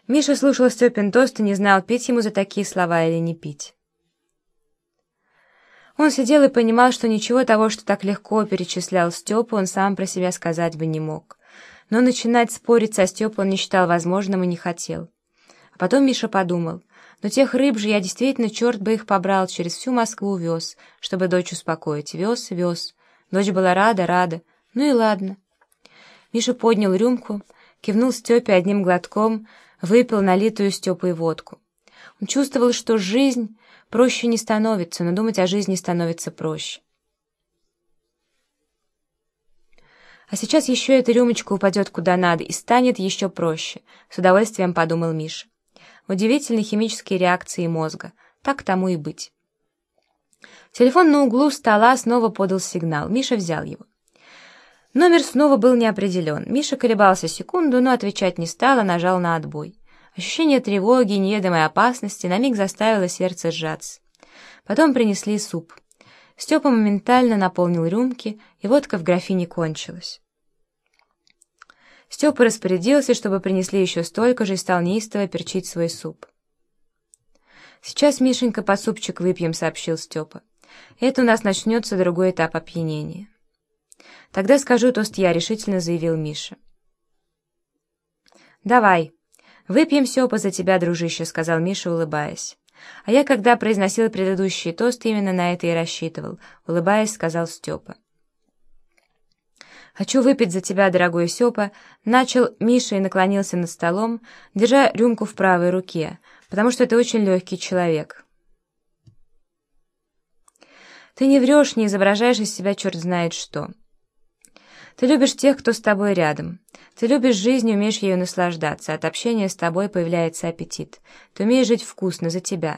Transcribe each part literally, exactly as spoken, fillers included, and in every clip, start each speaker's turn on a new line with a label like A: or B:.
A: Миша слушал Степин тост и не знал, пить ему за такие слова или не пить. Он сидел и понимал, что ничего того, что так легко перечислял Степа, он сам про себя сказать бы не мог. Но начинать спорить со Степой он не считал возможным и не хотел. А потом Миша подумал: ну тех рыб же я действительно, черт бы их побрал, через всю Москву вез, чтобы дочь успокоить. Вез, вез. Дочь была рада, рада. Ну и ладно. Миша поднял рюмку, кивнул Степе одним глотком, выпил налитую Степой водку. Он чувствовал, что жизнь проще не становится, но думать о жизни становится проще. А сейчас еще эта рюмочка упадет куда надо и станет еще проще, с удовольствием подумал Миша. Удивительные химические реакции мозга. Так тому и быть. Телефон на углу стола снова подал сигнал. Миша взял его. Номер снова был не определен. Миша колебался секунду, но отвечать не стал, а нажал на отбой. Ощущение тревоги и неведомой опасности на миг заставило сердце сжаться. Потом принесли суп. Степа моментально наполнил рюмки, и водка в графине кончилась. Степа распорядился, чтобы принесли еще столько же, и стал неистово перчить свой суп. «Сейчас, Мишенька, по супчик выпьем», — сообщил Степа. «Это у нас начнется другой этап опьянения». «Тогда скажу тост я», — решительно заявил Миша. «Давай. Выпьем, Степа, за тебя, дружище», — сказал Миша, улыбаясь. «А я, когда произносил предыдущий тост, именно на это и рассчитывал», — улыбаясь, сказал Степа. «Хочу выпить за тебя, дорогой Степа», — начал Миша и наклонился над столом, держа рюмку в правой руке, потому что ты очень легкий человек. «Ты не врешь, не изображаешь из себя черт знает что. Ты любишь тех, кто с тобой рядом. Ты любишь жизнь и умеешь ею наслаждаться. От общения с тобой появляется аппетит. Ты умеешь жить вкусно за тебя».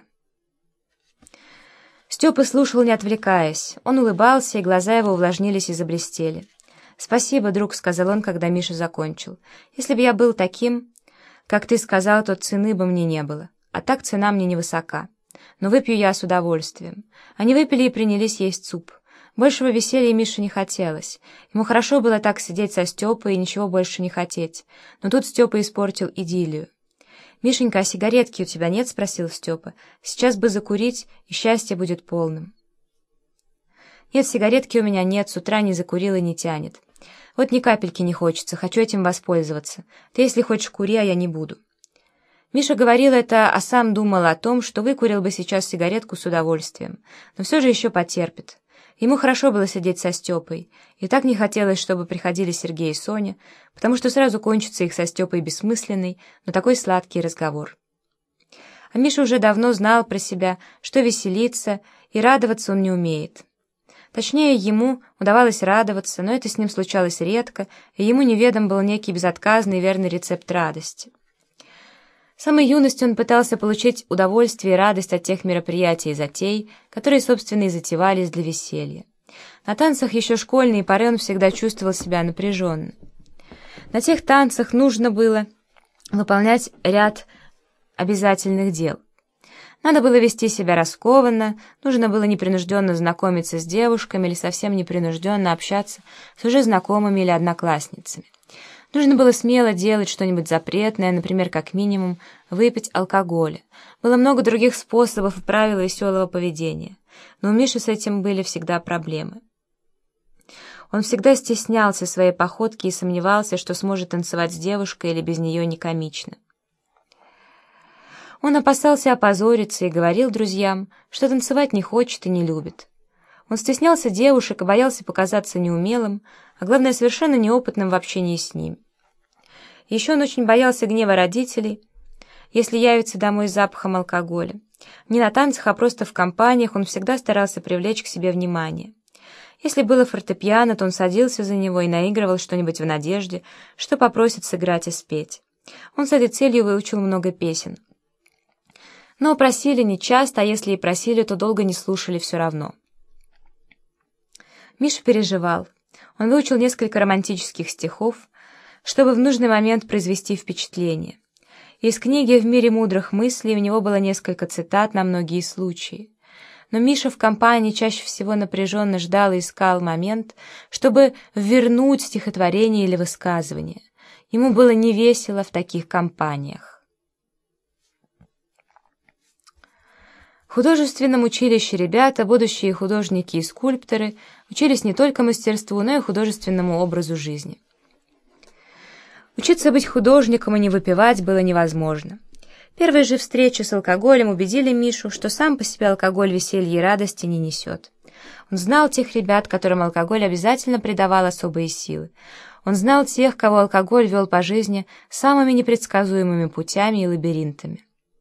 A: Степа слушал, не отвлекаясь. Он улыбался, и глаза его увлажнились и заблестели. «Спасибо, друг», — сказал он, когда Миша закончил. «Если бы я был таким, как ты сказал, то цены бы мне не было. А так цена мне невысока. Но выпью я с удовольствием». Они выпили и принялись есть суп. Большего веселья Мише не хотелось. Ему хорошо было так сидеть со Степой и ничего больше не хотеть. Но тут Степа испортил идиллию. «Мишенька, а сигаретки у тебя нет?» — спросил Степа. «Сейчас бы закурить, и счастье будет полным». «Нет, сигаретки у меня нет, с утра не закурил и не тянет. Вот ни капельки не хочется, хочу этим воспользоваться. Ты, если хочешь, кури, а я не буду». Миша говорил это, а сам думал о том, что выкурил бы сейчас сигаретку с удовольствием, но все же еще потерпит. Ему хорошо было сидеть со Степой, и так не хотелось, чтобы приходили Сергей и Соня, потому что сразу кончится их со Степой бессмысленный, но такой сладкий разговор. А Миша уже давно знал про себя, что веселиться и радоваться он не умеет. Точнее, ему удавалось радоваться, но это с ним случалось редко, и ему неведом был некий безотказный и верный рецепт радости. С самой юности он пытался получить удовольствие и радость от тех мероприятий и затей, которые, собственно, и затевались для веселья. На танцах еще школьные поры он всегда чувствовал себя напряженно. На тех танцах нужно было выполнять ряд обязательных дел. Надо было вести себя раскованно, нужно было непринужденно знакомиться с девушками или совсем непринужденно общаться с уже знакомыми или одноклассницами. Нужно было смело делать что-нибудь запретное, например, как минимум, выпить алкоголя. Было много других способов и правил веселого поведения, но у Миши с этим были всегда проблемы. Он всегда стеснялся своей походки и сомневался, что сможет танцевать с девушкой или без нее не комично. Он опасался опозориться и говорил друзьям, что танцевать не хочет и не любит. Он стеснялся девушек и боялся показаться неумелым, а главное, совершенно неопытным в общении с ними. Еще он очень боялся гнева родителей, если явится домой с запахом алкоголя. Не на танцах, а просто в компаниях он всегда старался привлечь к себе внимание. Если было фортепиано, то он садился за него и наигрывал что-нибудь в надежде, что попросит сыграть и спеть. Он с этой целью выучил много песен. Но просили нечасто, а если и просили, то долго не слушали все равно. Миша переживал. Он выучил несколько романтических стихов, чтобы в нужный момент произвести впечатление. Из книги «В мире мудрых мыслей» у него было несколько цитат на многие случаи. Но Миша в компании чаще всего напряженно ждал и искал момент, чтобы ввернуть стихотворение или высказывание. Ему было невесело в таких компаниях. художественном училище ребята, будущие художники и скульпторы, учились не только мастерству, но и художественному образу жизни. Учиться быть художником и не выпивать было невозможно. Первые же встречи с алкоголем убедили Мишу, что сам по себе алкоголь веселья и радости не несет. Он знал тех ребят, которым алкоголь обязательно придавал особые силы. Он знал тех, кого алкоголь вел по жизни самыми непредсказуемыми путями и лабиринтами.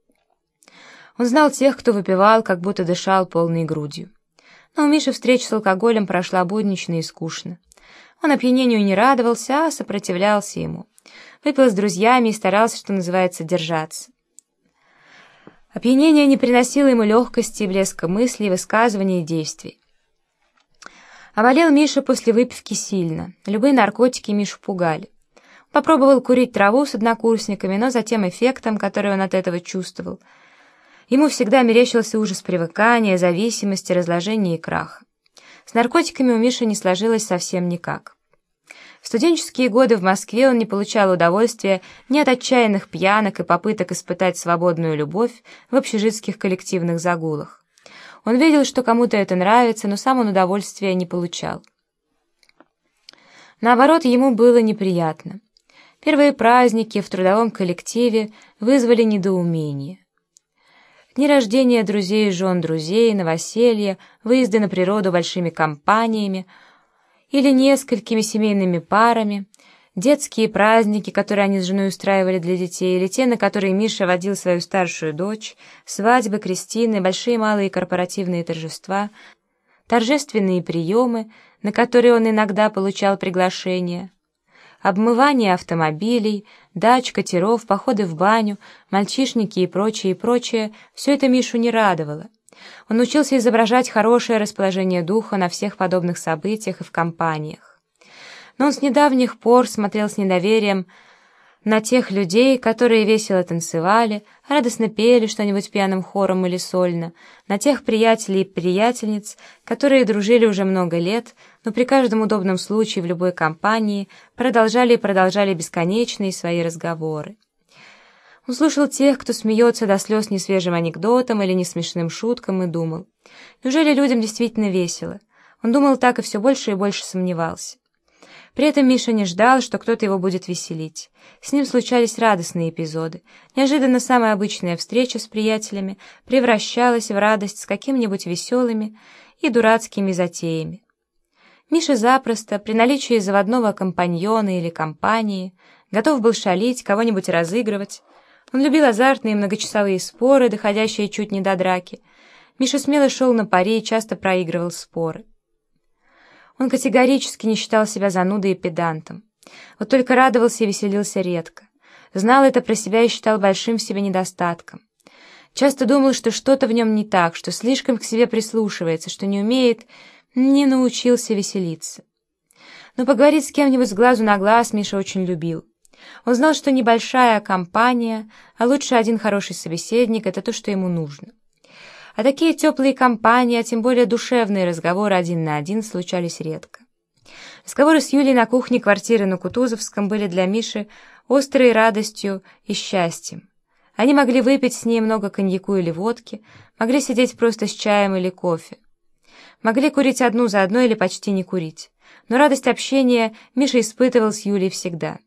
A: Он знал тех, кто выпивал, как будто дышал полной грудью. Но у Миши встреча с алкоголем прошла буднично и скучно. Он опьянению не радовался, а сопротивлялся ему. Выпил с друзьями и старался, что называется, держаться. Опьянение не приносило ему легкости и блеска мыслей, высказываний и действий. А болел Миша после выпивки сильно. Любые наркотики Мишу пугали. Он попробовал курить траву с однокурсниками, но затем эффектом, который он от этого чувствовал, ему всегда мерещился ужас привыкания, зависимости, разложения и краха. С наркотиками у Миши не сложилось совсем никак. В студенческие годы в Москве он не получал удовольствия ни от отчаянных пьянок и попыток испытать свободную любовь в общежитских коллективных загулах. Он видел, что кому-то это нравится, но сам он удовольствия не получал. Наоборот, ему было неприятно. Первые праздники в трудовом коллективе вызвали недоумение. Дни рождения друзей и жен друзей, новоселья, выезды на природу большими компаниями или несколькими семейными парами, детские праздники, которые они с женой устраивали для детей, или те, на которые Миша водил свою старшую дочь, свадьбы, крестины, большие и малые корпоративные торжества, торжественные приемы, на которые он иногда получал приглашения, обмывание автомобилей, дач, катеров, походы в баню, мальчишники и прочее, и прочее — все это Мишу не радовало. Он учился изображать хорошее расположение духа на всех подобных событиях и в компаниях. Но он с недавних пор смотрел с недоверием на тех людей, которые весело танцевали, радостно пели что-нибудь пьяным хором или сольно, на тех приятелей и приятельниц, которые дружили уже много лет, но при каждом удобном случае в любой компании продолжали и продолжали бесконечные свои разговоры. Он слушал тех, кто смеется до слез несвежим анекдотом или несмешным шуткам, и думал: неужели людям действительно весело? Он думал так и все больше и больше сомневался. При этом Миша не ждал, что кто-то его будет веселить. С ним случались радостные эпизоды. Неожиданно самая обычная встреча с приятелями превращалась в радость с какими-нибудь веселыми и дурацкими затеями. Миша запросто, при наличии заводного компаньона или компании, готов был шалить, кого-нибудь разыгрывать. Он любил азартные многочасовые споры, доходящие чуть не до драки. Миша смело шел на пари и часто проигрывал споры. Он категорически не считал себя занудой и педантом. Вот только радовался и веселился редко. Знал это про себя и считал большим в себе недостатком. Часто думал, что что-то в нем не так, что слишком к себе прислушивается, что не умеет, не научился веселиться. Но поговорить с кем-нибудь с глазу на глаз Миша очень любил. Он знал, что небольшая компания, а лучше один хороший собеседник — это то, что ему нужно. А такие теплые компании, а тем более душевные разговоры один на один случались редко. Разговоры с Юлей на кухне квартиры на Кутузовском были для Миши острой радостью и счастьем. Они могли выпить с ней много коньяку или водки, могли сидеть просто с чаем или кофе. Могли курить одну за одной или почти не курить. Но радость общения Миша испытывал с Юлей всегда.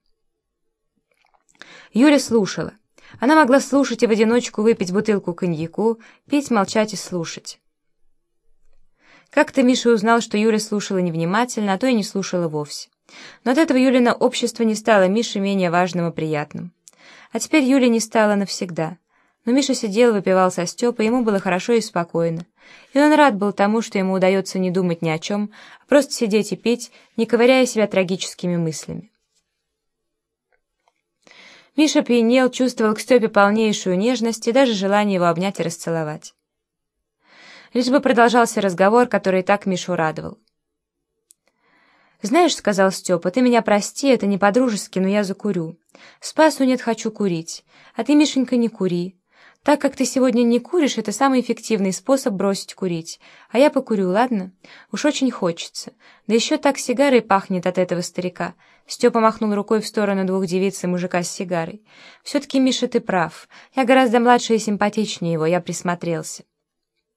A: Юля слушала. Она могла слушать и в одиночку выпить бутылку коньяку, пить, молчать и слушать. Как-то Миша узнал, что Юля слушала невнимательно, а то и не слушала вовсе. Но от этого Юлина общество не стало Мише менее важным и приятным. А теперь Юля не стала навсегда. Но Миша сидел, выпивал со Степой, ему было хорошо и спокойно. И он рад был тому, что ему удается не думать ни о чем, а просто сидеть и пить, не ковыряя себя трагическими мыслями. Миша пьянел, чувствовал к Степе полнейшую нежность и даже желание его обнять и расцеловать. Лишь бы продолжался разговор, который и так Мишу радовал. «Знаешь, — сказал Степа, — ты меня прости, это не по-дружески, но я закурю. Спасу нет, хочу курить. А ты, Мишенька, не кури. Так как ты сегодня не куришь, это самый эффективный способ бросить курить. А я покурю, ладно? Уж очень хочется. Да еще так сигарой пахнет от этого старика». Степа махнул рукой в сторону двух девиц и мужика с сигарой. «Все-таки, Миша, ты прав. Я гораздо младше и симпатичнее его, я присмотрелся».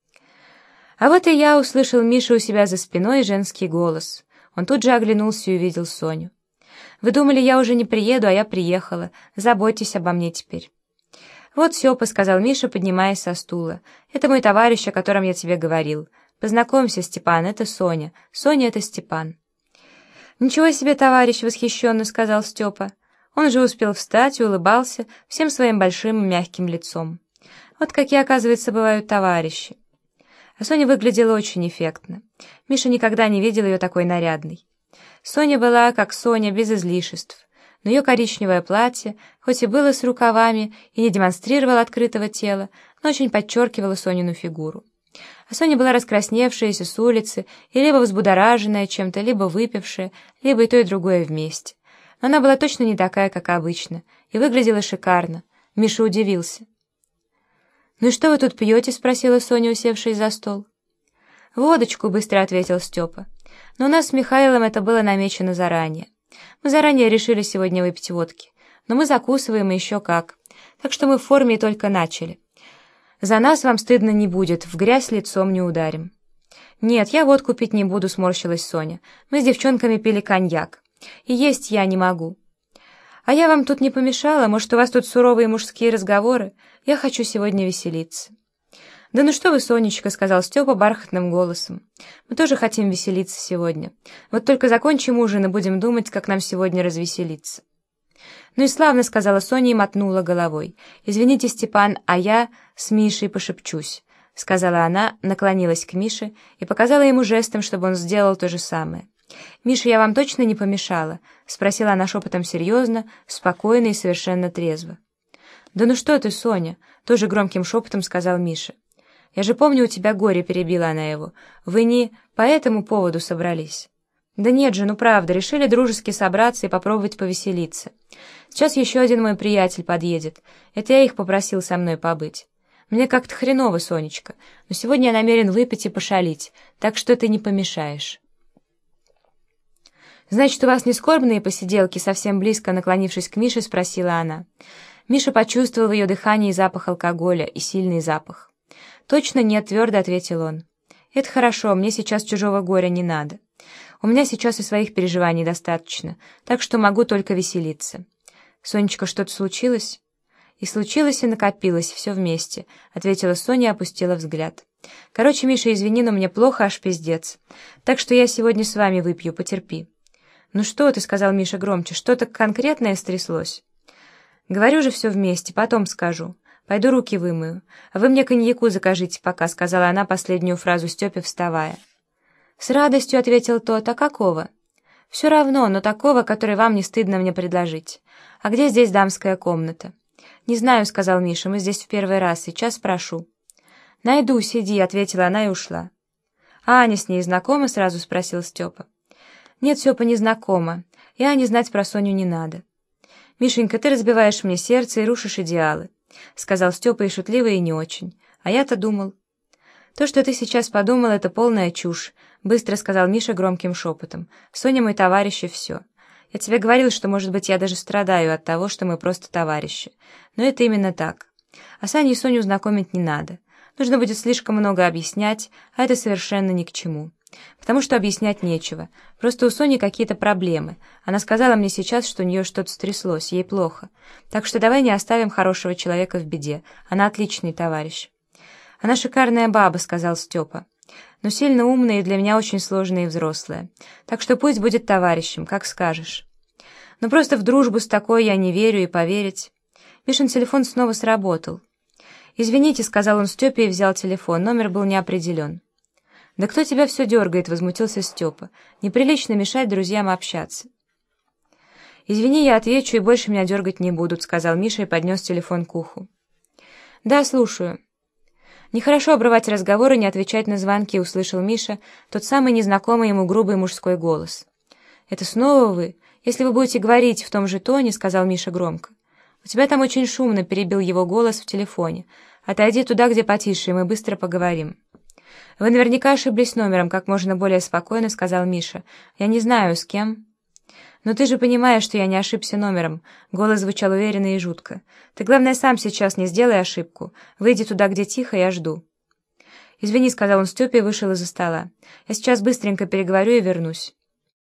A: А вот и я услышал Миша у себя за спиной женский голос. Он тут же оглянулся и увидел Соню. «Вы думали, я уже не приеду, а я приехала. Заботьтесь обо мне теперь». «Вот Степа», — сказал Миша, поднимаясь со стула. «Это мой товарищ, о котором я тебе говорил. Познакомься, Степан, это Соня. Соня — это Степан». «Ничего себе, товарищ!» — восхищенно сказал Степа. Он же успел встать и улыбался всем своим большим мягким лицом. Вот какие, оказывается, бывают товарищи. А Соня выглядела очень эффектно. Миша никогда не видел ее такой нарядной. Соня была, как Соня, без излишеств. Но ее коричневое платье, хоть и было с рукавами и не демонстрировало открытого тела, но очень подчеркивало Сонину фигуру. А Соня была раскрасневшаяся с улицы и либо взбудораженная чем-то, либо выпившая, либо и то, и другое вместе. Но она была точно не такая, как обычно, и выглядела шикарно. Миша удивился. «Ну и что вы тут пьете?» — спросила Соня, усевшись за стол. «Водочку», — быстро ответил Степа. «Но у нас с Михаилом это было намечено заранее. Мы заранее решили сегодня выпить водки, но мы закусываем еще как, так что мы в форме и только начали. За нас вам стыдно не будет, в грязь лицом не ударим». «Нет, я водку пить не буду», — сморщилась Соня. «Мы с девчонками пили коньяк, и есть я не могу». «А я вам тут не помешала? Может, у вас тут суровые мужские разговоры? Я хочу сегодня веселиться». «Да ну что вы, Сонечка», — сказал Степа бархатным голосом. «Мы тоже хотим веселиться сегодня. Вот только закончим ужин и будем думать, как нам сегодня развеселиться». «Ну и славно», — сказала Соня и мотнула головой. «Извините, Степан, а я с Мишей пошепчусь», — сказала она, наклонилась к Мише и показала ему жестом, чтобы он сделал то же самое. «Миша, я вам точно не помешала?» — спросила она шепотом серьезно, спокойно и совершенно трезво. «Да ну что ты, Соня?» — тоже громким шепотом сказал Миша. «Я же помню, у тебя горе», — перебила она его. «Вы не по этому поводу собрались?» «Да нет же, ну правда, решили дружески собраться и попробовать повеселиться. Сейчас еще один мой приятель подъедет. Это я их попросил со мной побыть. Мне как-то хреново, Сонечка, но сегодня я намерен выпить и пошалить, так что ты не помешаешь». «Значит, у вас не скорбные посиделки?» — совсем близко наклонившись к Мише, спросила она. Миша почувствовал в ее дыхании запах алкоголя и сильный запах. «Точно нет», — твердо ответил он. «Это хорошо, мне сейчас чужого горя не надо. У меня сейчас и своих переживаний достаточно, так что могу только веселиться». «Сонечка, что-то случилось?» «И случилось, и накопилось, все вместе», — ответила Соня и опустила взгляд. «Короче, Миша, извини, но мне плохо, аж пиздец. Так что я сегодня с вами выпью, потерпи». «Ну что ты», — сказал Миша громче, — «что-то конкретное стряслось?» «Говорю же, все вместе, потом скажу. Пойду руки вымою. А вы мне коньяку закажите пока», — сказала она последнюю фразу Степе, вставая. «С радостью», — ответил тот, — «а какого?» «Все равно, но такого, который вам не стыдно мне предложить. А где здесь дамская комната?» «Не знаю», — сказал Миша, — «мы здесь в первый раз, сейчас спрошу». «Найду, сиди», — ответила она и ушла. «А Аня с ней знакома?» — сразу спросил Степа. «Нет, Степа, не знакома, и Ане знать про Соню не надо». «Мишенька, ты разбиваешь мне сердце и рушишь идеалы», — сказал Степа и шутливо, и не очень. «А я-то думал...» «То, что ты сейчас подумал, это полная чушь», — быстро сказал Миша громким шепотом. «Соня мой товарищ и все. Я тебе говорил, что, может быть, я даже страдаю от того, что мы просто товарищи. Но это именно так. А с Аней и Соню знакомить не надо. Нужно будет слишком много объяснять, а это совершенно ни к чему. Потому что объяснять нечего. Просто у Сони какие-то проблемы. Она сказала мне сейчас, что у нее что-то стряслось, ей плохо. Так что давай не оставим хорошего человека в беде. Она отличный товарищ». «Она шикарная баба», — сказал Степа. «Но сильно умная и для меня очень сложная и взрослая. Так что пусть будет товарищем, как скажешь». «Но просто в дружбу с такой я не верю и поверить». Мишин телефон снова сработал. «Извините», — сказал он Степе и взял телефон. Номер был не определен. «Да кто тебя все дергает?» — возмутился Степа. «Неприлично мешать друзьям общаться». «Извини, я отвечу, и больше меня дергать не будут», — сказал Миша и поднес телефон к уху. «Да, слушаю». «Нехорошо обрывать разговор и не отвечать на звонки», — услышал Миша тот самый незнакомый ему грубый мужской голос. «Это снова вы? Если вы будете говорить в том же тоне», — сказал Миша громко. «У тебя там очень шумно», — перебил его голос в телефоне. «Отойди туда, где потише, и мы быстро поговорим». «Вы наверняка ошиблись номером», — как можно более спокойно сказал Миша. «Я не знаю, с кем». «Но ты же понимаешь, что я не ошибся номером», — голос звучал уверенно и жутко. «Ты, главное, сам сейчас не сделай ошибку. Выйди туда, где тихо, я жду». «Извини», — сказал он Степе и вышел из-за стола. «Я сейчас быстренько переговорю и вернусь».